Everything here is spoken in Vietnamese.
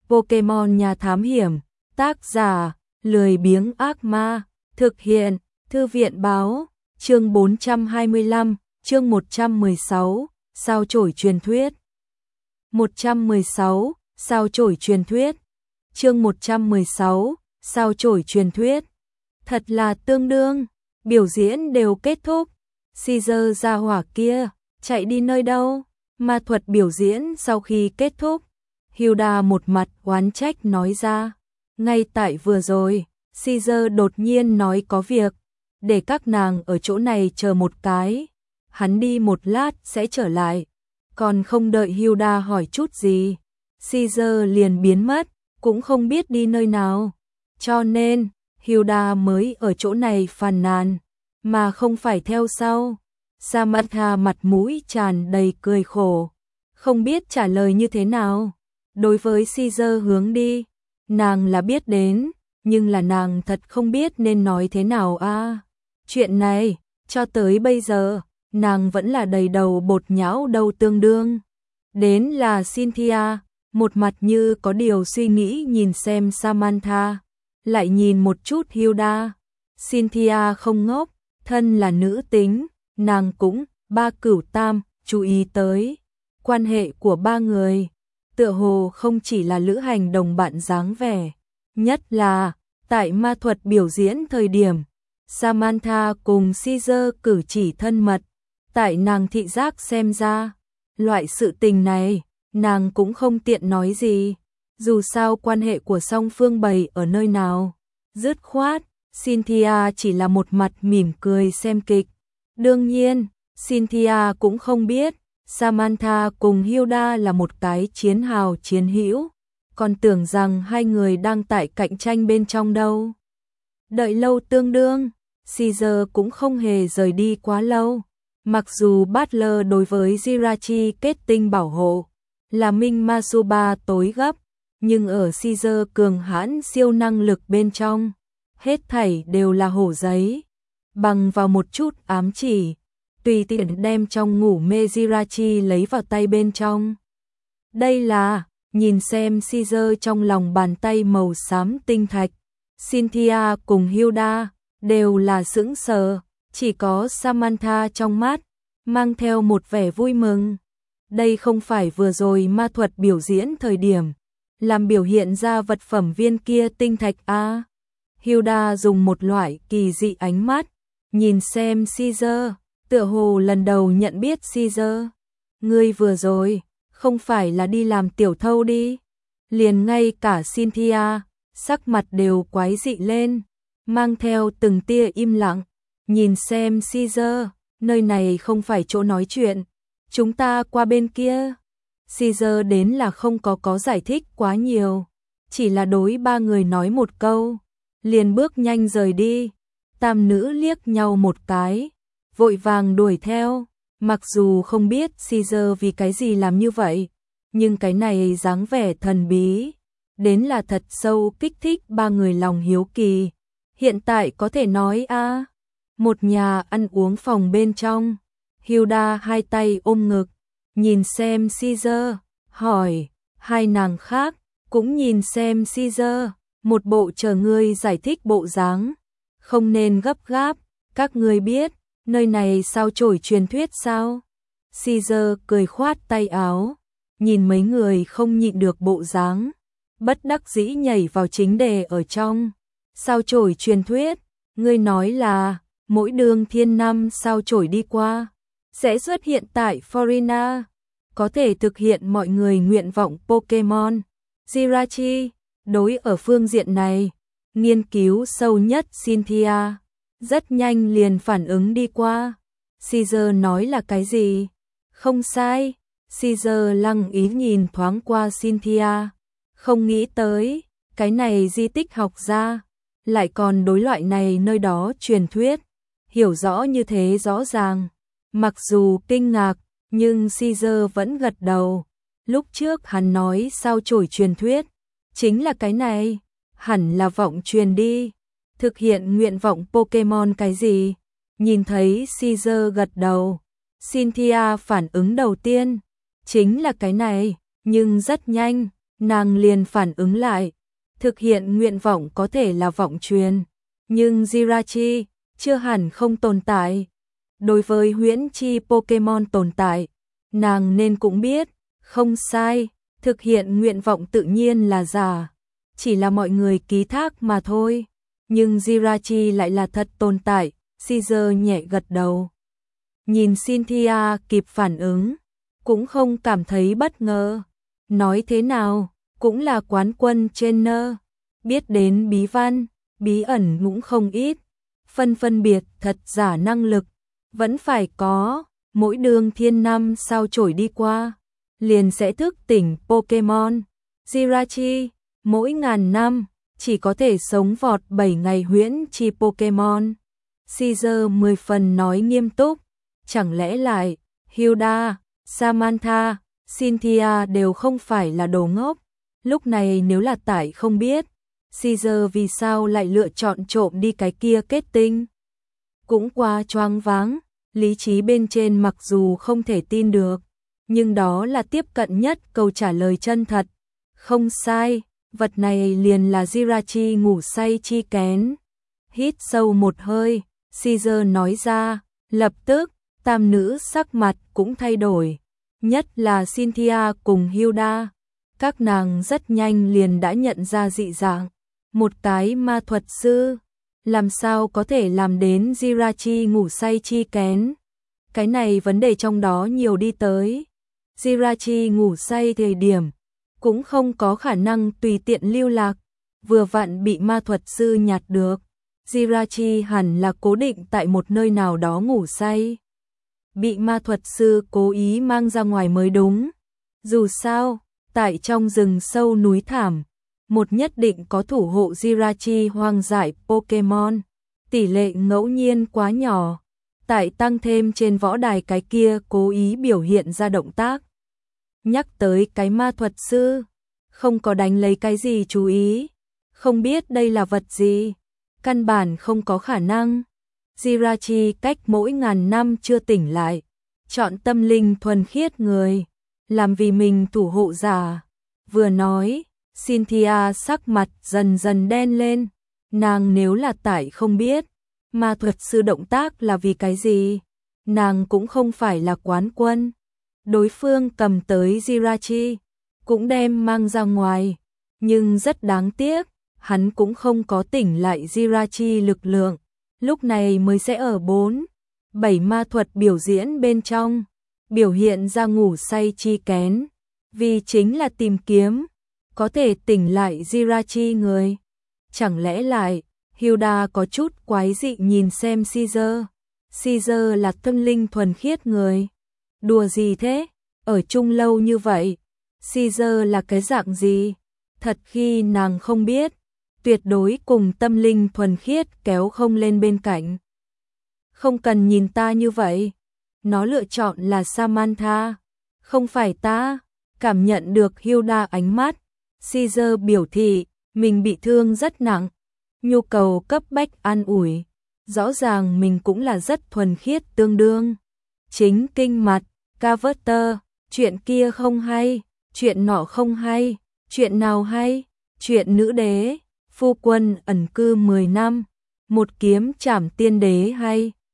Pokemon Nhà Thám Hiểm, tác giả, lười biếng ác ma, thực hiện, Thư viện báo, chương 425, chương 116, sao chổi truyền thuyết. 116, sao chổi truyền thuyết. Chương 116, sao chổi truyền thuyết. Thật là tương đương, biểu diễn đều kết thúc. Caesar gia hỏa kia, chạy đi nơi đâu? Ma thuật biểu diễn sau khi kết thúc, Hilda một mặt oán trách nói ra. Ngay tại vừa rồi, Caesar đột nhiên nói có việc, để các nàng ở chỗ này chờ một cái. Hắn đi một lát sẽ trở lại. Còn không đợi Hilda hỏi chút gì, Caesar liền biến mất, cũng không biết đi nơi nào. Cho nên, Hilda mới ở chỗ này phàn nàn, mà không phải theo sau. Samantha mặt mũi tràn đầy cười khổ, không biết trả lời như thế nào. Đối với Caesar hướng đi, nàng là biết đến, nhưng là nàng thật không biết nên nói thế nào a. Chuyện này, cho tới bây giờ, nàng vẫn là đầy đầu bột nhão đâu tương đương. Đến là Cynthia, một mặt như có điều suy nghĩ nhìn xem Samantha, lại nhìn một chút Hilda. Cynthia không ngốc, thân là nữ tính, nàng cũng, ba cửu tam, chú ý tới. Quan hệ của ba người, tựa hồ không chỉ là lữ hành đồng bạn dáng vẻ. Nhất là, tại ma thuật biểu diễn thời điểm, Samantha cùng Caesar cử chỉ thân mật. Tại nàng thị giác xem ra, loại sự tình này, nàng cũng không tiện nói gì. Dù sao quan hệ của song phương bày ở nơi nào. Dứt khoát, Cynthia chỉ là một mặt mỉm cười xem kịch. Đương nhiên, Cynthia cũng không biết, Samantha cùng Hilda là một cái chiến hào chiến hữu, còn tưởng rằng hai người đang tại cạnh tranh bên trong đâu. Đợi lâu tương đương, Caesar cũng không hề rời đi quá lâu. Mặc dù Butler đối với Jirachi kết tinh bảo hộ, là Minh Masuba tối gấp, nhưng ở Caesar cường hãn siêu năng lực bên trong, hết thảy đều là hổ giấy. Bằng vào một chút ám chỉ, tùy tiện đem trong ngủ mê Jirachi lấy vào tay bên trong. Đây là, nhìn xem Caesar trong lòng bàn tay màu xám tinh thạch, Cynthia cùng Hilda đều là sững sờ, chỉ có Samantha trong mắt mang theo một vẻ vui mừng. Đây không phải vừa rồi ma thuật biểu diễn thời điểm làm biểu hiện ra vật phẩm viên kia tinh thạch a. Hilda dùng một loại kỳ dị ánh mắt nhìn xem Caesar, tựa hồ lần đầu nhận biết Caesar. Ngươi vừa rồi, không phải là đi làm tiểu thâu đi? Liền ngay cả Cynthia, sắc mặt đều quái dị lên, mang theo từng tia im lặng, nhìn xem Caesar, nơi này không phải chỗ nói chuyện, chúng ta qua bên kia. Caesar đến là không có giải thích quá nhiều, chỉ là đối ba người nói một câu, liền bước nhanh rời đi. Tam nữ liếc nhau một cái, vội vàng đuổi theo, mặc dù không biết Caesar vì cái gì làm như vậy, nhưng cái này dáng vẻ thần bí, đến là thật sâu kích thích ba người lòng hiếu kỳ. Hiện tại có thể nói a, một nhà ăn uống phòng bên trong, Hilda hai tay ôm ngực, nhìn xem Caesar, hỏi, hai nàng khác cũng nhìn xem Caesar, một bộ chờ ngươi giải thích bộ dáng. Không nên gấp gáp, các ngươi biết, nơi này sao chổi truyền thuyết sao? Caesar cười khoát tay áo, nhìn mấy người không nhịn được bộ dáng, bất đắc dĩ nhảy vào chính đề ở trong. Sao chổi truyền thuyết, ngươi nói là, mỗi đường thiên năm sao chổi đi qua, sẽ xuất hiện tại Florina, có thể thực hiện mọi người nguyện vọng Pokemon. Jirachi, đối ở phương diện này, nghiên cứu sâu nhất Cynthia, rất nhanh liền phản ứng đi qua. Caesar nói là cái gì? Không sai, Caesar lăng ý nhìn thoáng qua Cynthia, không nghĩ tới, cái này di tích học ra, lại còn đối loại này nơi đó truyền thuyết, hiểu rõ như thế rõ ràng. Mặc dù kinh ngạc, nhưng Caesar vẫn gật đầu. Lúc trước hắn nói sao chổi truyền thuyết, chính là cái này, hẳn là vọng truyền đi, thực hiện nguyện vọng Pokemon cái gì? Nhìn thấy Caesar gật đầu, Cynthia phản ứng đầu tiên, chính là cái này, nhưng rất nhanh, nàng liền phản ứng lại, thực hiện nguyện vọng có thể là vọng truyền, nhưng Jirachi chưa hẳn không tồn tại. Đối với huyễn chi Pokemon tồn tại, nàng nên cũng biết, không sai, thực hiện nguyện vọng tự nhiên là giả, chỉ là mọi người ký thác mà thôi. Nhưng Jirachi lại là thật tồn tại, Caesar nhẹ gật đầu. Nhìn Cynthia kịp phản ứng, cũng không cảm thấy bất ngờ. Nói thế nào, cũng là quán quân trainer, biết đến bí văn, bí ẩn cũng không ít. Phân biệt thật giả năng lực, vẫn phải có, mỗi đường thiên năm sao chổi đi qua, liền sẽ thức tỉnh Pokemon. Jirachi, mỗi ngàn năm, chỉ có thể sống vọt 7 ngày huyễn chi Pokemon. Caesar 10 phần nói nghiêm túc, chẳng lẽ lại, Hilda, Samantha, Cynthia đều không phải là đồ ngốc. Lúc này nếu là tại không biết, Caesar vì sao lại lựa chọn trộm đi cái kia kết tinh. Cũng quá choáng váng, lý trí bên trên mặc dù không thể tin được, nhưng đó là tiếp cận nhất câu trả lời chân thật. Không sai, vật này liền là Jirachi ngủ say chi kén. Hít sâu một hơi, Caesar nói ra, lập tức, tam nữ sắc mặt cũng thay đổi, nhất là Cynthia cùng Hilda. Các nàng rất nhanh liền đã nhận ra dị dạng, một cái ma thuật sư, làm sao có thể làm đến Jirachi ngủ say chi kén. Cái này vấn đề trong đó nhiều đi tới. Jirachi ngủ say thời điểm, cũng không có khả năng tùy tiện lưu lạc, vừa vặn bị ma thuật sư nhặt được. Jirachi hẳn là cố định tại một nơi nào đó ngủ say, bị ma thuật sư cố ý mang ra ngoài mới đúng. Dù sao, tại trong rừng sâu núi thảm, một nhất định có thủ hộ Jirachi hoang dại Pokemon, tỷ lệ ngẫu nhiên quá nhỏ. Tại tăng thêm trên võ đài cái kia cố ý biểu hiện ra động tác. Nhắc tới cái ma thuật sư, không có đánh lấy cái gì chú ý, không biết đây là vật gì, căn bản không có khả năng. Jirachi cách mỗi ngàn năm chưa tỉnh lại, chọn tâm linh thuần khiết người, làm vì mình thủ hộ giả. Vừa nói, Cynthia sắc mặt dần dần đen lên, nàng nếu là tại không biết, ma thuật sư động tác là vì cái gì, nàng cũng không phải là quán quân. Đối phương cầm tới Jirachi, cũng đem mang ra ngoài, nhưng rất đáng tiếc, hắn cũng không có tỉnh lại Jirachi lực lượng, lúc này mới sẽ ở 4-7 ma thuật biểu diễn bên trong, biểu hiện ra ngủ say chi kén, vì chính là tìm kiếm, có thể tỉnh lại Jirachi người. Chẳng lẽ lại, Hilda có chút quái dị nhìn xem Caesar. Caesar là tâm linh thuần khiết người. Đùa gì thế? Ở chung lâu như vậy, Caesar là cái dạng gì? Thật khi nàng không biết, tuyệt đối cùng tâm linh thuần khiết kéo không lên bên cạnh. Không cần nhìn ta như vậy. Nó lựa chọn là Samantha, không phải ta. Cảm nhận được Hilda ánh mắt, Caesar biểu thị mình bị thương rất nặng, nhu cầu cấp bách an ủi. Rõ ràng mình cũng là rất thuần khiết tương đương. Chính kinh mặt, Carver, chuyện kia không hay, chuyện nọ không hay, chuyện nào hay, chuyện nữ đế, phu quân ẩn cư 10 năm, một kiếm trảm tiên đế hay.